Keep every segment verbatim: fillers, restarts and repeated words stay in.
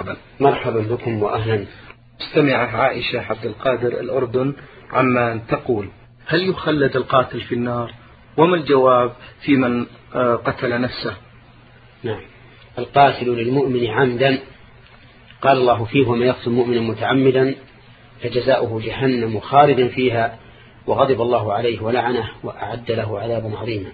مرحبا. مرحبا بكم وأهلا. مستمعة عائشة عبد القادر الأردن عمان تقول: هل يخلد القاتل في النار؟ وما الجواب في من قتل نفسه؟ نعم، القاتل للمؤمن عمدا قال الله فيه: ومن يقتل مؤمنا متعمدا فجزاؤه جهنم خالدا فيها وغضب الله عليه ولعنه وأعد له عذابا عظيما.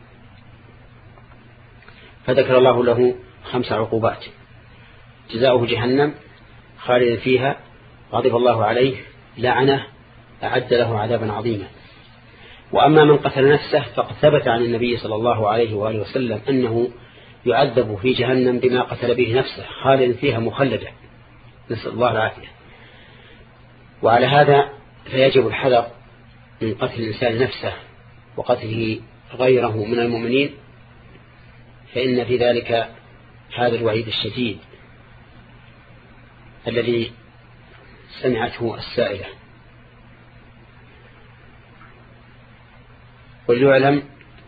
فذكر الله له خمس عقوبات: جزاؤه جهنم خالدا فيها، غضب الله عليه، لعنه، أعد له عذابا عظيما. وأما من قتل نفسه فقد ثبت عن النبي صلى الله عليه وآله وسلم أنه يعذب في جهنم بما قتل به نفسه خالدا فيها مخلدا، نسأل الله العافية. وعلى هذا فيجب الحذر من قتل الإنسان نفسه وقتله غيره من المؤمنين، فإن في ذلك هذا الوعيد الشديد الذي سمعته السائلة. وليعلم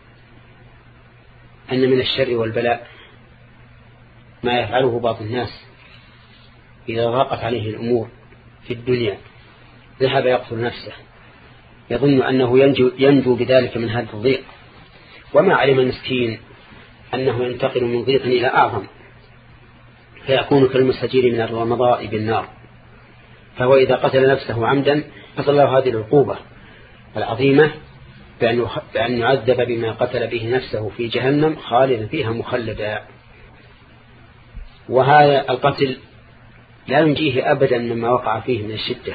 أن من الشر والبلاء ما يفعله بعض الناس إذا ضاقت عليه الأمور في الدنيا ذهب يقتل نفسه يظن أنه ينجو, ينجو بذلك من هذا الضيق، وما علم المسكين أنه ينتقل من ضيق إلى أعظم، فيكون كالمستجير من الرمضاء بالنار. فهو إذا قتل نفسه عمدا حصل له هذه العقوبة العظيمة بأن يعذب بما قتل به نفسه في جهنم خالدا فيها مخلدا. وهذا القتل لا ينجيه أبدا مما وقع فيه من الشدة،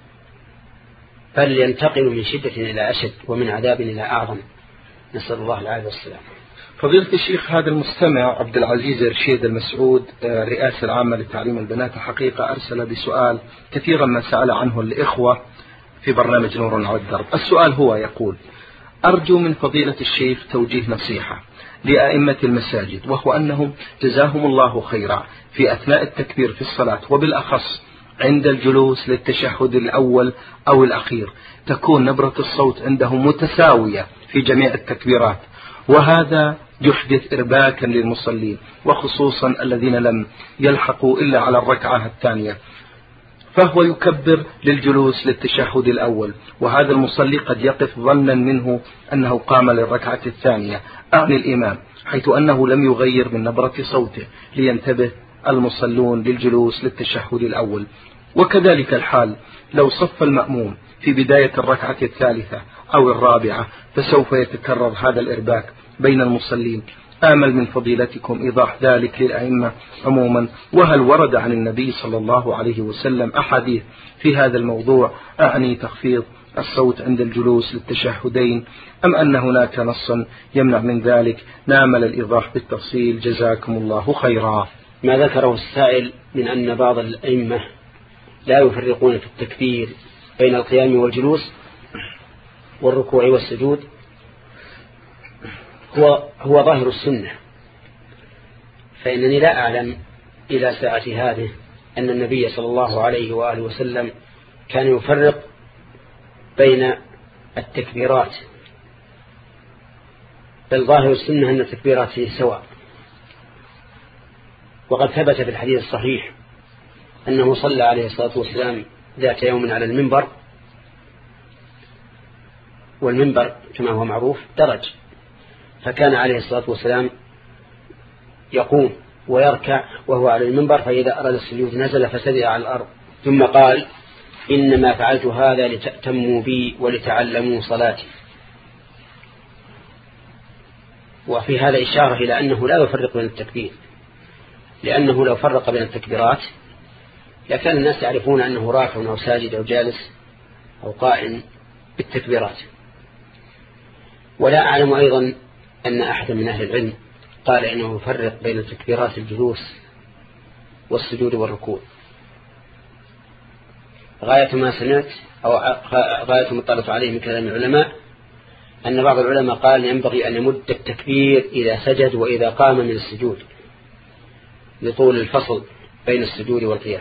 بل ينتقل من شدة إلى أشد ومن عذاب إلى أعظم، نسأل الله العافية والسلام. فضيلة الشيخ، هذا المستمع عبد العزيز رشيد المسعود الرئاسة العامة لتعليم البنات حقيقة أرسل بسؤال كثيرا ما سأل عنه الإخوة في برنامج نور على الدرب. السؤال هو يقول: أرجو من فضيلة الشيخ توجيه نصيحة لأئمة المساجد، وهو أنهم جزاهم الله خيرا في أثناء التكبير في الصلاة وبالأخص عند الجلوس للتشهد الأول أو الأخير تكون نبرة الصوت عندهم متساوية في جميع التكبيرات، وهذا يحدث إرباكا للمصلين وخصوصا الذين لم يلحقوا إلا على الركعة الثانية، فهو يكبر للجلوس للتشهد الأول، وهذا المصلي قد يقف ظنا منه أنه قام للركعة الثانية أعني الإمام، حيث أنه لم يغير من نبرة صوته لينتبه المصلون للجلوس للتشهد الأول. وكذلك الحال لو صف المأموم في بداية الركعة الثالثة أو الرابعة فسوف يتكرر هذا الإرباك بين المصلين. آمل من فضيلتكم إيضاح ذلك للأئمة عموما، وهل ورد عن النبي صلى الله عليه وسلم أحاديث في هذا الموضوع أعني تخفيض الصوت عند الجلوس للتشهدين، أم أن هناك نصا يمنع من ذلك؟ نامل الإيضاح بالتفصيل، جزاكم الله خيرا. ما ذكره السائل من أن بعض الأئمة لا يفرقون في التكبير بين القيام والجلوس والركوع والسجود هو, هو ظاهر السنة، فإنني لا أعلم إلى ساعة هذه أن النبي صلى الله عليه وآله وسلم كان يفرق بين التكبيرات، بل ظاهر السنة أن التكبيرات فيه سواء. وقد ثبت في الحديث الصحيح أنه صلى عليه الصلاة والسلام ذات يوم على المنبر، والمنبر كما هو معروف درج، فكان عليه الصلاة والسلام يقوم ويركع وهو على المنبر، فإذا أراد السجود نزل فسجد على الأرض، ثم قال: إنما فعلت هذا لتأتموا بي ولتعلموا صلاتي. وفي هذا إشارة إلى أنه لا يفرق بين التكبير، لأنه لو فرق بين التكبيرات لكان الناس يعرفون أنه راكع أو ساجد أو جالس أو قائم بالتكبيرات. ولا أعلم أيضا أن أحد من أهل العلم قال إنه يفرق بين تكبيرات الجلوس والسجود والركوع. غاية ما سمعت أو غاية ما اطلعت عليه من كلام العلماء أن بعض العلماء قال ينبغي أن يمد التكبير إذا سجد وإذا قام من السجود لطول الفصل بين السجود والقيام.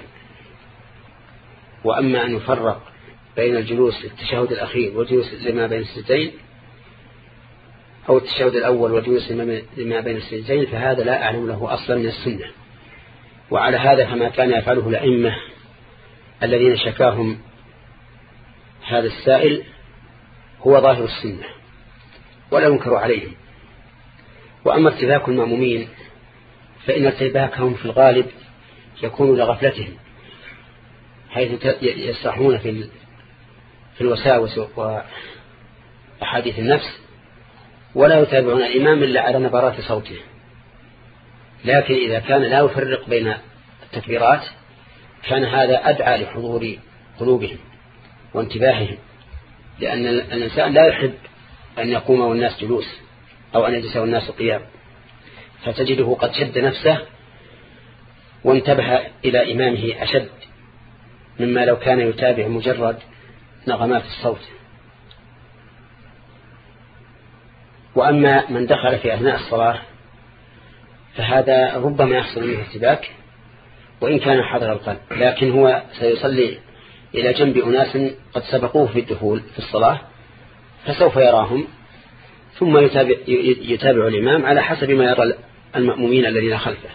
وأما أن يفرق بين الجلوس للتشهد الأخير والجلوس لما بين السجدين أو التشهد الأول والجلوس لما بين السجدين فهذا لا أعلم له أصلا من السنة، وعلى هذا فما كان يفعله الأئمة الذين شكاهم هذا السائل هو ظاهر السنة ولا ينكر عليهم. وأما ارتباك المأمومين فإن ارتباكهم في الغالب يكون لغفلتهم، حيث يسرحون في في الوساوس وأحاديث النفس ولا يتابعون الإمام إلا على نبرات صوته. لكن إذا كان لا يفرق بين التكبيرات كان هذا أدعى لحضور قلوبهم وانتباههم، لأن الإنسان لا يحب أن يقوم والناس جلوس أو أن يجلس والناس قيام، فتجده قد شد نفسه وانتبه إلى إمامه أشد مما لو كان يتابع مجرد نغمات الصوت. وأما من دخل في أثناء الصلاة فهذا ربما يحصل منه ارتباك وإن كان حضر القلب، لكن هو سيصلي إلى جنب أناس قد سبقوه في الدخول في الصلاة فسوف يراهم ثم يتابع, يتابع الإمام على حسب ما يرى المأمومين الذين خلفه.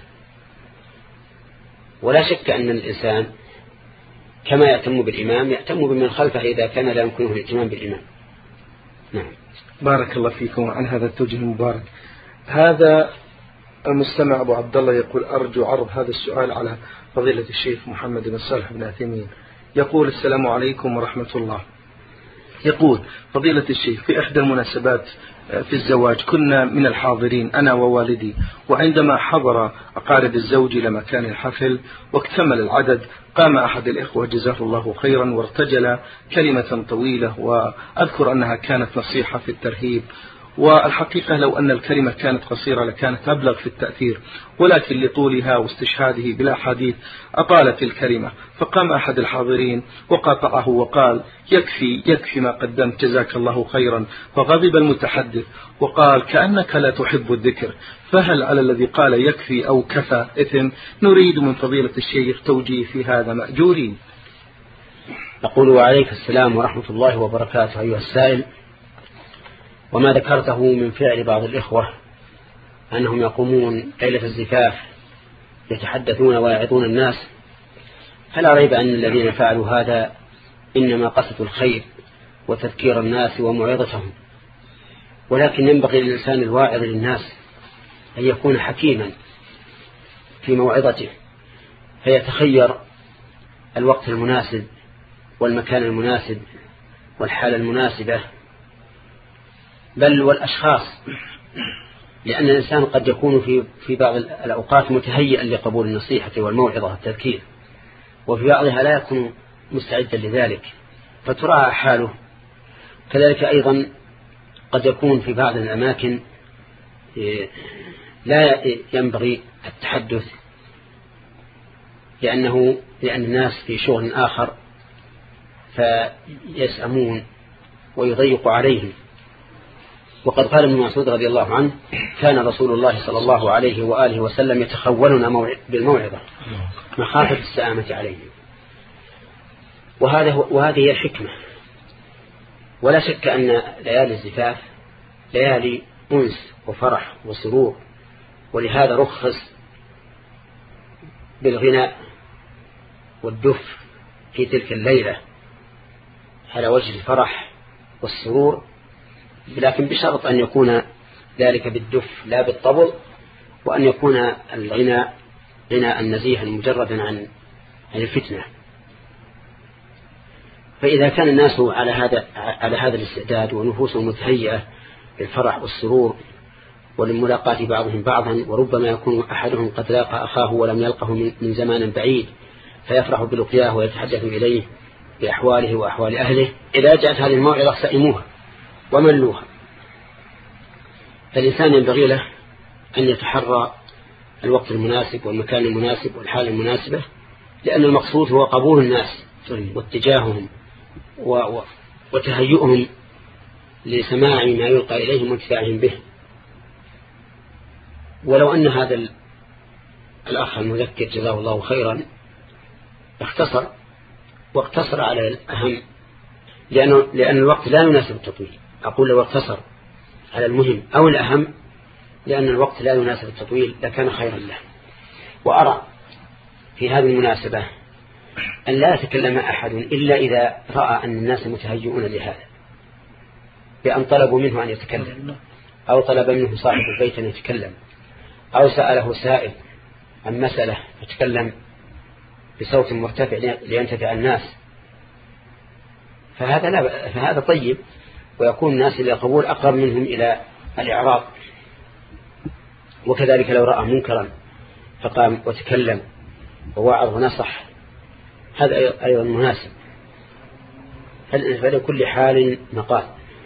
ولا شك أن الإنسان كما يأتم بالإمام يأتم بمن خلفه إذا كان لا يمكنه الاهتمام بالإمام. نعم. بارك الله فيكم عن هذا التوجيه المبارك. هذا المستمع أبو عبد الله يقول أرجو عرض هذا السؤال على فضيلة الشيخ محمد بن صالح بن عثيمين. يقول السلام عليكم ورحمة الله. يقول فضيلة الشيخ في إحدى المناسبات في الزواج كنا من الحاضرين أنا ووالدي، وعندما حضر أقارب الزوج إلى مكان الحفل واكتمل العدد قام أحد الإخوة جزاه الله خيرا وارتجل كلمة طويلة، وأذكر أنها كانت نصيحة في الترهيب، والحقيقة لو أن الكلمة كانت قصيرة لكانت أبلغ في التأثير، ولكن لطولها واستشهاده بلا حديث أطالت الكلمة، فقام أحد الحاضرين وقاطعه وقال يكفي يكفي ما قدمت جزاك الله خيرا، فغضب المتحدث وقال كأنك لا تحب الذكر، فهل على الذي قال يكفي أو كفى إثم؟ نريد من فضيلة الشيخ توجيه في هذا مأجورين. أقول وعليك السلام ورحمة الله وبركاته أيها السائل. وما ذكرته من فعل بعض الإخوة أنهم يقومون ليلة الزفاف يتحدثون ويعظون الناس، فلا ريب أن الذين فعلوا هذا إنما قصدوا الخير وتذكير الناس وموعظتهم، ولكن ينبغي للإنسان الواعظ للناس أن يكون حكيما في موعظته فيتخير الوقت المناسب والمكان المناسب والحالة المناسبة بل والأشخاص، لأن الإنسان قد يكون في في بعض الأوقات متهيئا لقبول النصيحة والموعظة والتذكير، وفي بعضها لا يكون مستعدا لذلك فتراعى حاله. كذلك أيضا قد يكون في بعض الأماكن لا ينبغي التحدث لأنه لأن الناس في شغل آخر فيسأمون ويضيق عليهم. وقد قال ابن مسعود رضي الله عنه كان رسول الله صلى الله عليه وآله وسلم يتخولنا بالموعظة مخافة السآمة عليهم، وهذا وهذه هي الحكمة. ولا شك أن ليالي الزفاف ليالي أنس وفرح وسرور، ولهذا رخص بالغناء والدف في تلك الليلة على وجه الفرح والسرور، لكن بشرط أن يكون ذلك بالدف لا بالطبل، وأن يكون الغناء غناء نزيها مجردا عن الفتنة. فإذا كان الناس على هذا على هذا الاستعداد ونفوسهم متهيئة للفرح والسرور ولملاقاة بعضهم بعضا، وربما يكون أحدهم قد لاقى أخاه ولم يلقه من زمان بعيد فيفرح بلقياه ويتحدث إليه بأحواله وأحوال أهله، إذا جاءت هذه الموعظة سئموها وملوها. فالإنسان ينبغي له أن يتحرى الوقت المناسب والمكان المناسب والحالة المناسبة، لأن المقصود هو قبول الناس واتجاههم وتهيئهم لسماع ما يلقى إليهم وانتفاعهم به. ولو أن هذا الأخ المذكر جزاه الله خيرا اختصر واقتصر على الأهم، لأنه لأن الوقت لا يناسب التطويل. أقول لو اقتصر على المهم أو الأهم لأن الوقت لا يناسب التطويل لكان خيرا له. وأرى في هذه المناسبة أن لا يتكلم أحد إلا إذا رأى أن الناس متهيئون لهذا، بأن طلبوا منه أن يتكلم، أو طلب منه صاحب البيت أن يتكلم، أو سأله سائل عن مسألة فتكلم بصوت مرتفع لينتفع الناس، فهذا لا فهذا طيب، ويكون الناس إلى قبول أقرب منهم إلى الإعراض. وكذلك لو رأى منكرا فقام وتكلم ووعظ ونصح، هذا أيضا مناسب. فلكل حال مقال.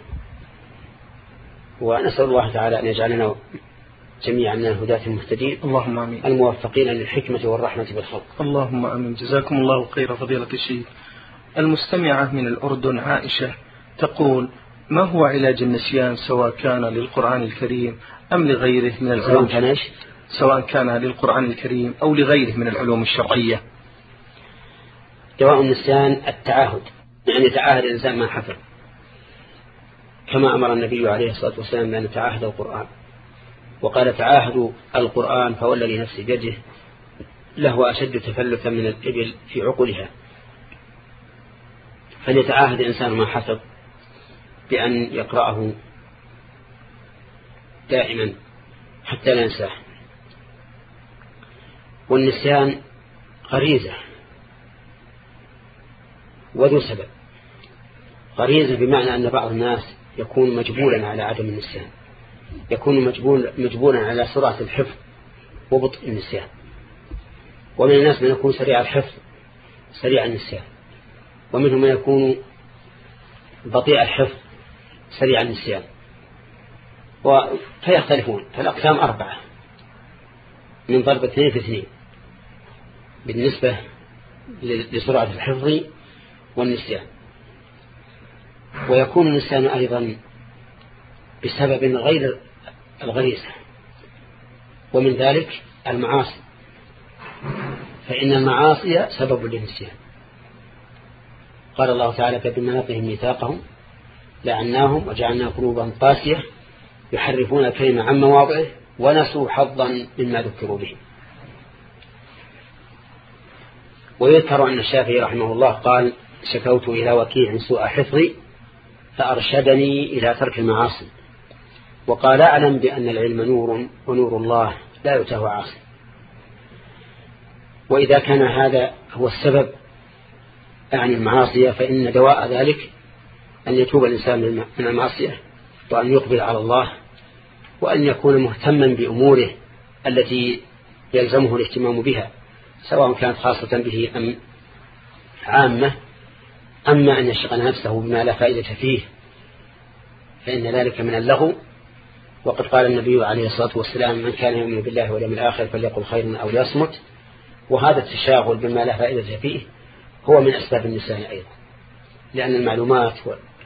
ونسأل الله تعالى أن يجعلنا جميعا من الهداة المهتدين، اللهم آمين، الموفقين للحكمة والرحمة بالخلق. اللهم آمين. جزاكم الله خير فضيلة الشيخ. المستمعة من الأردن عائشة تقول: ما هو علاج النسيان سواء كان للقرآن الكريم أم لغيره من العلوم، كان سواء كان للقرآن الكريم أو لغيره من العلوم الشرعية؟ دواء النسيان التعاهد، يعني يتعاهد الإنسان ما حفظ، كما أمر النبي عليه الصلاة والسلام بأن يتعاهد القرآن، وقال: تعاهدوا القرآن فوالذي نفسي بيده له أشد تفلتا من الإبل في عقلها. فليتعاهد الإنسان ما حفظ بأن يقرأه دائما حتى لا ينساه. والنسيان غريزة وذو سبب. غريزة بمعنى أن بعض الناس يكون مجبولا على عدم النسيان، يكون مجبول مجبولا على سرعة الحفظ وبطء النسيان، ومن الناس من يكون سريع الحفظ سريع النسيان، ومنهم من يكون بطيء الحفظ سريع النسيان، فيختلفون. فالأقسام أربعة من ضرب اثنين في اثنين بالنسبة لسرعة الحفظ والنسيان. ويكون النسيان أيضا بسبب غير الغريزة، ومن ذلك المعاصي، فإن المعاصي سبب للنسيان. قال الله تعالى: فبما نقضهم ميثاقهم لعناهم وجعلنا قلوبهم قاسية يحرفون الكلمة عن مواضعه ونسوا حظا مما ذكروا به. ويذكر أن الشافعي رحمه الله قال: شكوت إلى وكيع سوء حفظي فأرشدني إلى ترك المعاصي، وقال: أعلم بأن العلم نور ونور الله لا يؤتاه عاصي. وإذا كان هذا هو السبب عن المعاصية، فإن دواء ذلك أن يتوب الإنسان من المعصية، وأن يقبل على الله، وأن يكون مهتما بأموره التي يلزمه الاهتمام بها، سواء كانت خاصة به أم عامة. أما أن يشغل نفسه بما لا فائدة فيه فإن ذلك من اللغو. وقد قال النبي عليه الصلاة والسلام: من كان يؤمن بالله واليوم الآخر فليقل خيرا أو ليصمت. وهذا التشاغل بما لا فائدة فيه هو من أسباب النسيان أيضا، لأن المعلومات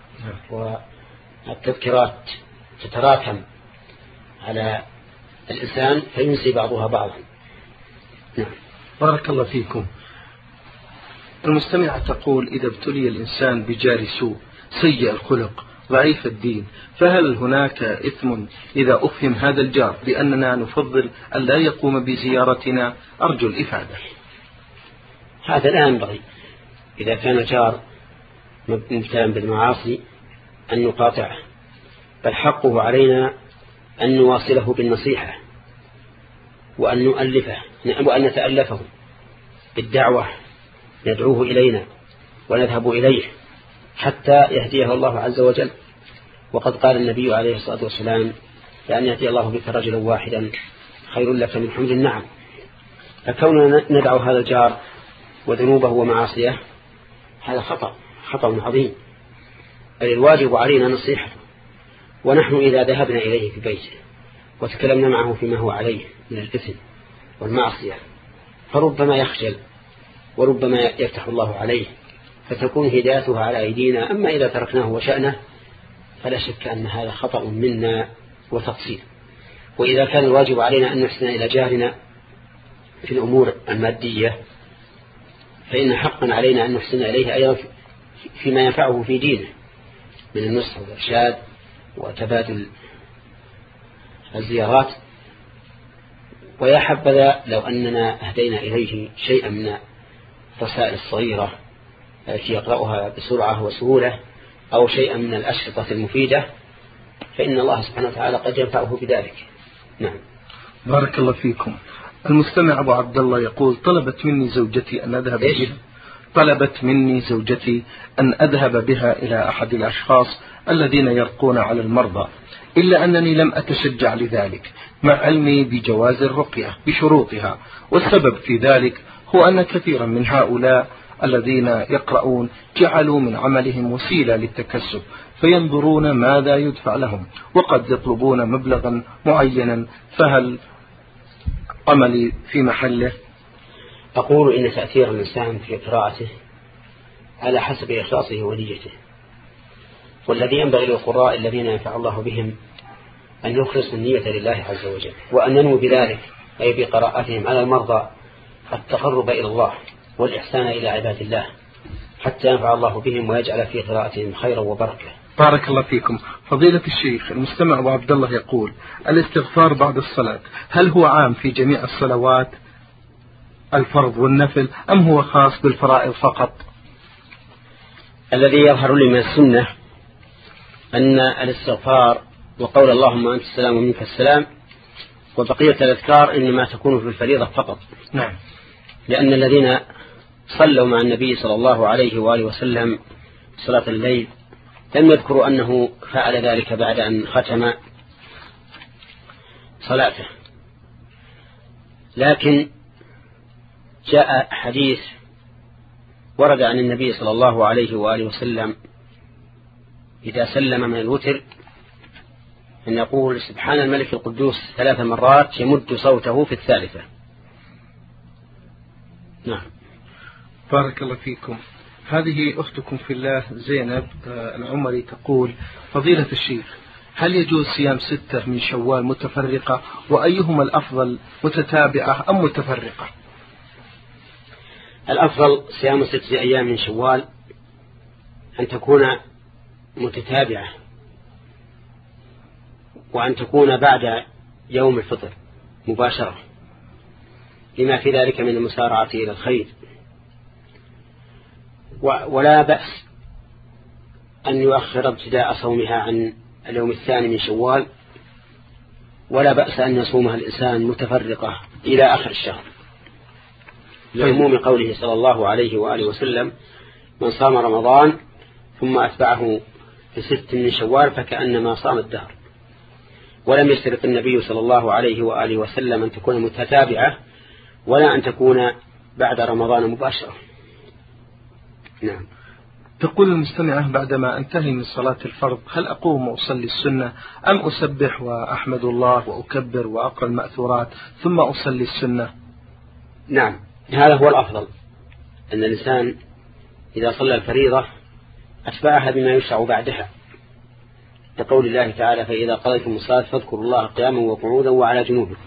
والتذكيرات تتراكم على الإنسان فينسي بعضها بعضا. نعم. بارك الله فيكم. المستمعة تقول: إذا ابتلي الإنسان بجار سوء سيء الخلق ضعيف الدين، فهل هناك إثم إذا أفهم هذا الجار بأننا نفضل أن لا يقوم بزيارتنا؟ أرجو الإفادة. هذا لا ينبغي. إذا كان جار مبتلا بالمعاصي أن نقاطعه، بل حقه علينا أن نواصله بالنصيحة، وأن نؤلفه وأن نتألفه بالدعوة، ندعوه إلينا ونذهب إليه حتى يهديه الله عز وجل. وقد قال النبي عليه الصلاة والسلام: لأن يهدي الله بك رجلا واحدا خير لك من حمل النعم. فكوننا ندعو هذا الجار وذنوبه ومعاصيه هذا خطأ خطأ عظيم، بل الواجب علينا نصيحته. ونحن إذا ذهبنا إليه في بيته وتكلمنا معه فيما هو عليه من الإثم والمعصية فربما يخجل وربما يفتح الله عليه فتكون هدايته على أيدينا. أما إذا تركناه وشأنه فلا شك أن هذا خطأ منا وتقصير. وإذا كان الواجب علينا أن نحسن إلى جارنا في الأمور المادية فإن حقا علينا أن نحسن إليه أيضا فيما ينفعه في دينه من النصح والإرشاد وتبادل الزيارات. ويا حبذا لو أننا أهدينا إليه شيئا من الرسائل الصغيرة التي يقرأها بسرعة وسهولة أو شيئا من الأشرطة المفيدة، فإن الله سبحانه وتعالى قد ينفعه بذلك. نعم. بارك الله فيكم. المستمع أبو عبد الله يقول: طلبت مني زوجتي أن أذهب بها طلبت مني زوجتي أن أذهب بها إلى أحد الأشخاص الذين يرقون على المرضى، إلا أنني لم أتشجع لذلك مع علمي بجواز الرقية بشروطها، والسبب في ذلك هو أن كثيرا من هؤلاء الذين يقرؤون جعلوا من عملهم وسيلة للتكسب، فينظرون ماذا يدفع لهم وقد يطلبون مبلغا معينا، فهل عملي في محله؟ أقول إن تأثير الإنسان في قراءته على حسب إخلاصه ونيته، والذي ينبغي للقراء الذين ينفع الله بهم أن يخلص النية لله عز وجل، وأن ينوي بذلك أي بقراءتهم على المرضى التقرب إلى الله والإحسان إلى عباد الله حتى ينفع الله بهم ويجعل في قراءتهم خيرا وبركة. بارك الله فيكم. فضيلة الشيخ، المستمع أبو عبد الله يقول: الاستغفار بعد الصلاة هل هو عام في جميع الصلوات الفرض والنفل أم هو خاص بالفرائض فقط؟ الذي يظهر لي من السنة أن الاستغفار وقول اللهم أنت السلام ومنك السلام وبقية الأذكار إنما تكون في الفريضة فقط. نعم. لأن الذين صلوا مع النبي صلى الله عليه وآله وسلم صلاة الليل لم يذكروا أنه فعل ذلك بعد أن ختم صلاته، لكن جاء حديث ورد عن النبي صلى الله عليه وآله وسلم إذا سلم من الوتر أن يقول سبحان الملك القدوس ثلاث مرات يمد صوته في الثالثة. نعم. بارك الله فيكم. هذه أختكم في الله زينب العمري تقول: فضيلة الشيخ، هل يجوز صيام ستة من شوال متفرقة، وأيهما الأفضل متتابعة أم متفرقة؟ الأفضل صيام ستة أيام من شوال أن تكون متتابعة، وأن تكون بعد يوم الفطر مباشرة، لما في ذلك من المسارعة إلى الخير، ولا بأس أن يؤخر ابتداء صومها عن اليوم الثاني من شوال، ولا بأس أن يصومها الإنسان متفرقة إلى آخر الشهر، لعموم قوله صلى الله عليه وآله وسلم: من صام رمضان ثم أتبعه في ست من شوال فكأنما صام الدهر. ولم يشترط النبي صلى الله عليه وآله وسلم أن تكون متتابعة ولا أن تكون بعد رمضان مباشرة. نعم. تقول المستمعة: بعدما أنتهي من صلاة الفرض هل أقوم وأصلي السنة أم أسبح وأحمد الله وأكبر وأقرأ المأثورات ثم أصلي السنة؟ نعم، هذا هو الأفضل، أن الإنسان إذا صلى الفريضة أتبعها بما يشرع بعدها، لقول الله تعالى: فإذا قضيتم الصلاة فاذكروا الله قياما وقعودا وعلى جنوبكم.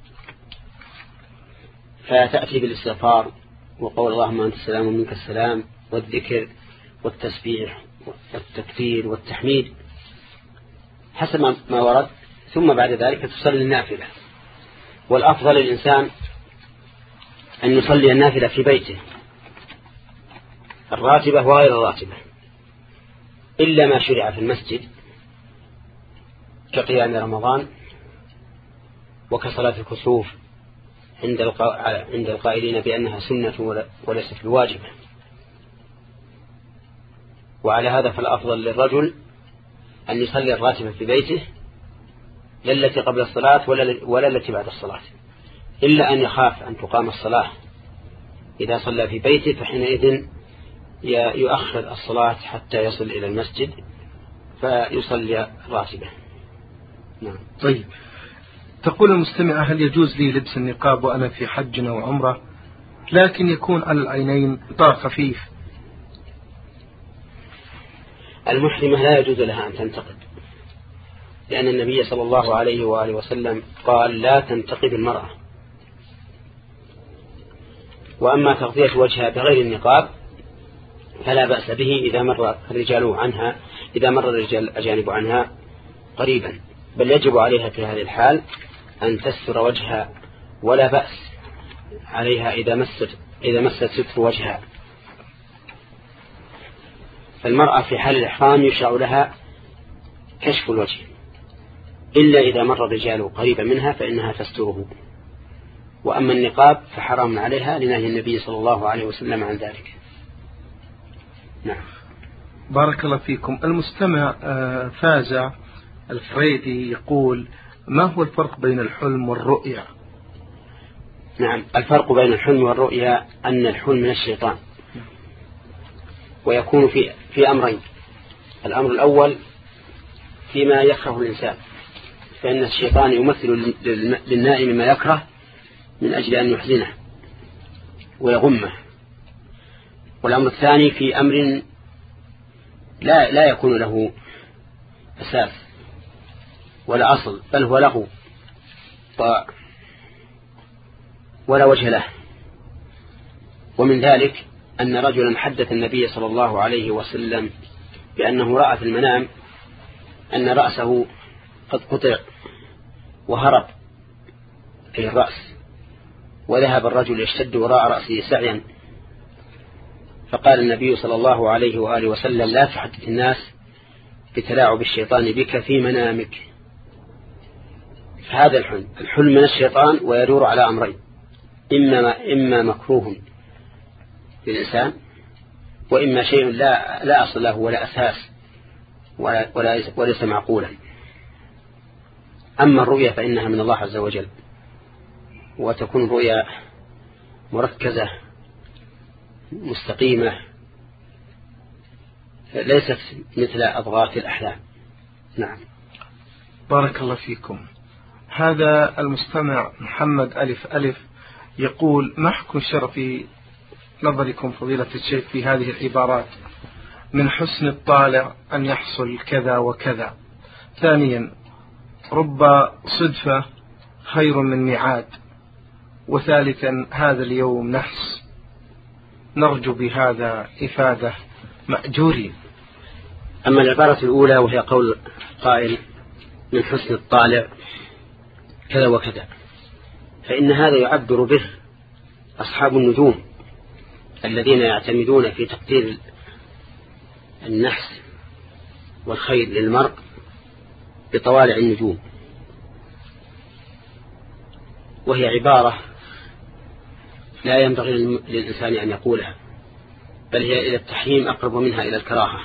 فتأتي بالاستغفار وقول اللهم أنت السلام ومنك السلام والذكر والتسبيح والتكبير والتحميد حسب ما ورد، ثم بعد ذلك تصلي النافلة. والأفضل للإنسان أن يصلي النافلة في بيته، الراتبة وغير الراتبة، إلا ما شرع في المسجد كقيام رمضان وكصلاة الكسوف عند القائلين بأنها سنة وليست الواجبة. وعلى هذا فالأفضل للرجل أن يصلي الراتبة في بيته، لا التي قبل الصلاة ولا التي بعد الصلاة، إلا أن يخاف أن تقام الصلاة. إذا صلى في بيته فحينئذ يؤخر الصلاة حتى يصل إلى المسجد فيصلي راتبة. نعم. طيب، تقول المستمعة: هل يجوز لي لبس النقاب وأنا في حج أو عمرة لكن يكون على العينين غطاء خفيف؟ المحرمة لا يجوز لها أن تنتقد، لأن النبي صلى الله عليه وآله وسلم قال: لا تنتقد المرأة. وأما تغطية وجهها بغير النقاب فلا بأس به إذا مر الرجال عنها إذا مر الرجال الأجانب عنها قريبا، بل يجب عليها في هذه الحال أن تستر وجهها ولا بأس عليها إذا مست إذا مست ستر وجهها. فالمرأة في حال الإحرام يشرع لها كشف الوجه، إلا إذا مر الرجال قريبا منها فإنها تستره. وأما النقاب فحرام عليها لنهي النبي صلى الله عليه وسلم عن ذلك. نعم. بارك الله فيكم. المستمع فازع الفريدي يقول: ما هو الفرق بين الحلم والرؤيا؟ نعم، الفرق بين الحلم والرؤيا أن الحلم من الشيطان، ويكون في في أمرين. الأمر الأول فيما يكره الإنسان، فإن الشيطان يمثل للنائم ما يكره من أجل أن يحزنه ويغمه. والأمر الثاني في أمر لا لا يكون له أساس ولا أصل، بل هو له ولا وجه له. ومن ذلك أن رجلا حدث النبي صلى الله عليه وسلم بأنه رأى في المنام أن رأسه قد قطع وهرب في الرأس، وذهب الرجل يشتد وراء رأسه سعيا، فقال النبي صلى الله عليه وآله وسلم: لا تحدث الناس بتلاعب الشيطان بك في منامك. فهذا الحلم الحلم من الشيطان، ويدور على أمرين: إما, إما مكروه للإنسان، وإما شيء لا, لا أصل له ولا أساس ولا ولا وليس معقولا. أما الرؤيا فإنها من الله عز وجل، وتكون الرؤيا مركزة مستقيمة، ليست مثل أضغاث الأحلام. نعم. بارك الله فيكم. هذا المستمع محمد ألف ألف يقول: ما حكم الشرع في نظركم فضيلة الشيخ في هذه العبارات: من حسن الطالع أن يحصل كذا وكذا؟ ثانيا: رب صدفة خير من ميعاد. وثالثا: هذا اليوم نحس. نرجو بهذا إفادة مأجورين. أما العبارة الأولى وهي قول قائل من حسن الطالع كذا وكذا، فإن هذا يعبر به أصحاب النجوم الذين يعتمدون في تقدير النحس والخير للمرء بطوالع النجوم، وهي عبارة لا ينبغي للإنسان أن يقولها، بل هي إلى التحريم أقرب منها إلى الكراهة.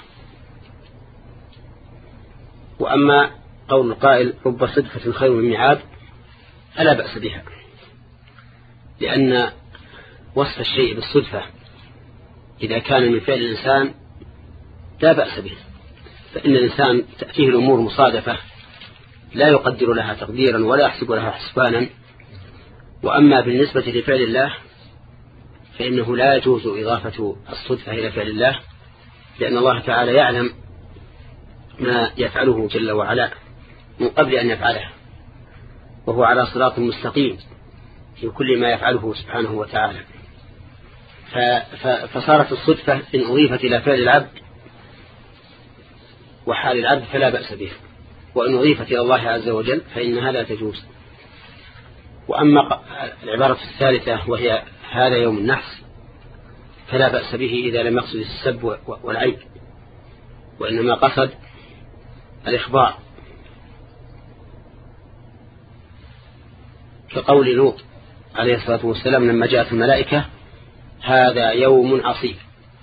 وأما قول القائل رب صدفة خير من ميعاد فلا بأس بها، لأن وصف الشيء بالصدفة إذا كان من فعل الإنسان لا بأس به، فإن الإنسان تأتيه الأمور مصادفة لا يقدر لها تقديرا ولا يحسب لها حسبانا. وأما بالنسبة لفعل الله فإنه لا يجوز إضافة الصدفة إلى فعل الله، لأن الله تعالى يعلم ما يفعله جل وعلا من قبل أن يفعله، وهو على صراط مستقيم في كل ما يفعله سبحانه وتعالى. فصارت الصدفة إن أضيفت إلى فعل العبد وحال العبد فلا بأس به، وإن أضيفت إلى الله عز وجل فإنها لا تجوز. وأما العبارة الثالثة وهي هذا يوم النحس فلا بأس به إذا لم يقصد السب والعيب، وإنما قصد الإخبار، كقول لوط عليه الصلاة والسلام لما جاءت الملائكة: هذا يوم عصيب.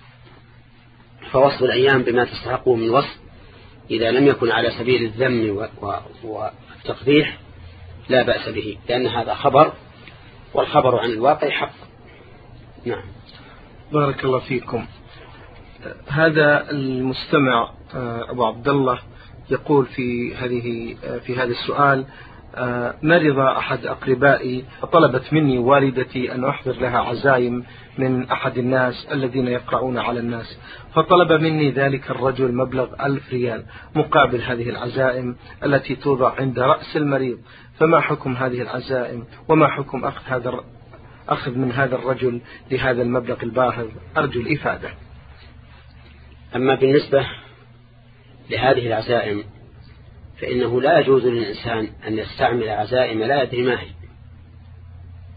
فوصف الأيام بما تستحقه من وصف إذا لم يكن على سبيل الذم والتقبيح لا بأس به، لأن هذا خبر، والخبر عن الواقع حق. نعم. بارك الله فيكم. هذا المستمع أبو عبد الله يقول في هذه في هذا السؤال: مرض أحد أقربائي فطلبت مني والدتي أن أحضر لها عزايم من أحد الناس الذين يقرؤون على الناس، فطلب مني ذلك الرجل مبلغ ألف ريال مقابل هذه العزائم التي توضع عند رأس المريض، فما حكم هذه العزائم وما حكم أخذ هذا أخذ من هذا الرجل لهذا المبلغ الباهظ؟ أرجو الإفادة. أما بالنسبة لهذه العزائم فإنه لا يجوز للإنسان أن يستعمل عزائم لا يدري ما هي،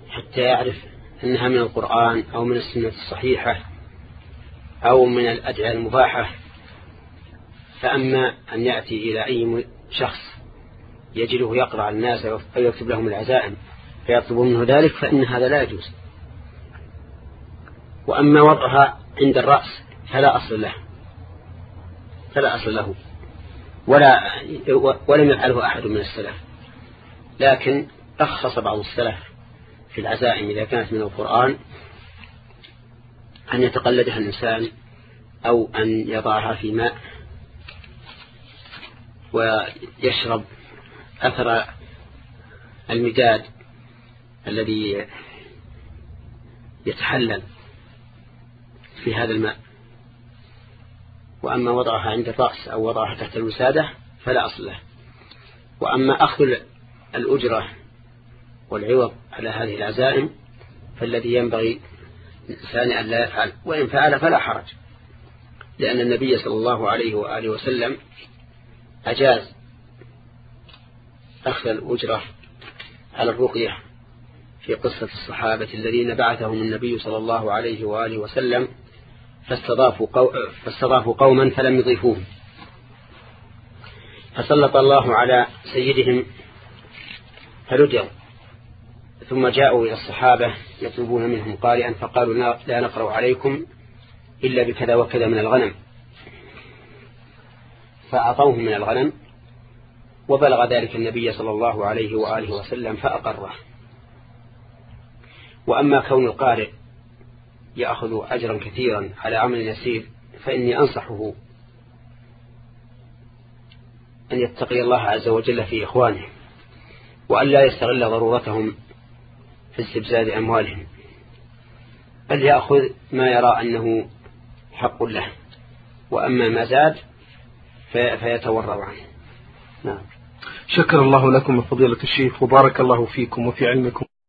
حتى يعرف أنها من القرآن أو من السنة الصحيحة أو من الأدعية المباحة. فأما أن يأتي إلى أي شخص يجده يقرأ على الناس أو يكتب لهم العزائم فيطلب منه ذلك فإن هذا لا يجوز. وأما وضعها عند الرأس فلا أصل له فلا أصل له ولا ولم يفعله أحد من السلف، لكن رخص بعض السلف في العزائم إذا كانت من القرآن أن يتقلدها الإنسان أو أن يضعها في ماء ويشرب أثر المداد الذي يتحلل في هذا الماء. وأما وضعها عند الرأس أو وضعها تحت الوسادة فلا أصل له. وأما أخذ الأجرة والعوض على هذه العزائم فالذي ينبغي الإنسان أن لا يفعل، وإن فعل فلا حرج، لأن النبي صلى الله عليه وآله وسلم أجاز أخذ الأجرة على الرقية في قصة الصحابة الذين بعثهم النبي صلى الله عليه وآله وسلم فاستضافوا, قو... فاستضافوا قوما فلم يضيفوهم، فسلط الله على سيدهم فلجوا، ثم جاءوا إلى الصحابة يطلبون منهم قارئا فقالوا لا نقرأ عليكم إلا بكذا وكذا من الغنم، فأعطوهم من الغنم وبلغ ذلك النبي صلى الله عليه وآله وسلم فأقره. وأما كون القارئ يأخذ أجرا كثيرا على عمل يسير فإني أنصحه أن يتقي الله عز وجل في إخوانه وأن لا يستغل ضرورتهم في استبزاد أموالهم، بل يأخذ ما يرى أنه حق له، وأما ما زاد فيتورع عنه. نعم. شكر الله لكم فضيلة الشيخ وبارك الله فيكم وفي علمكم.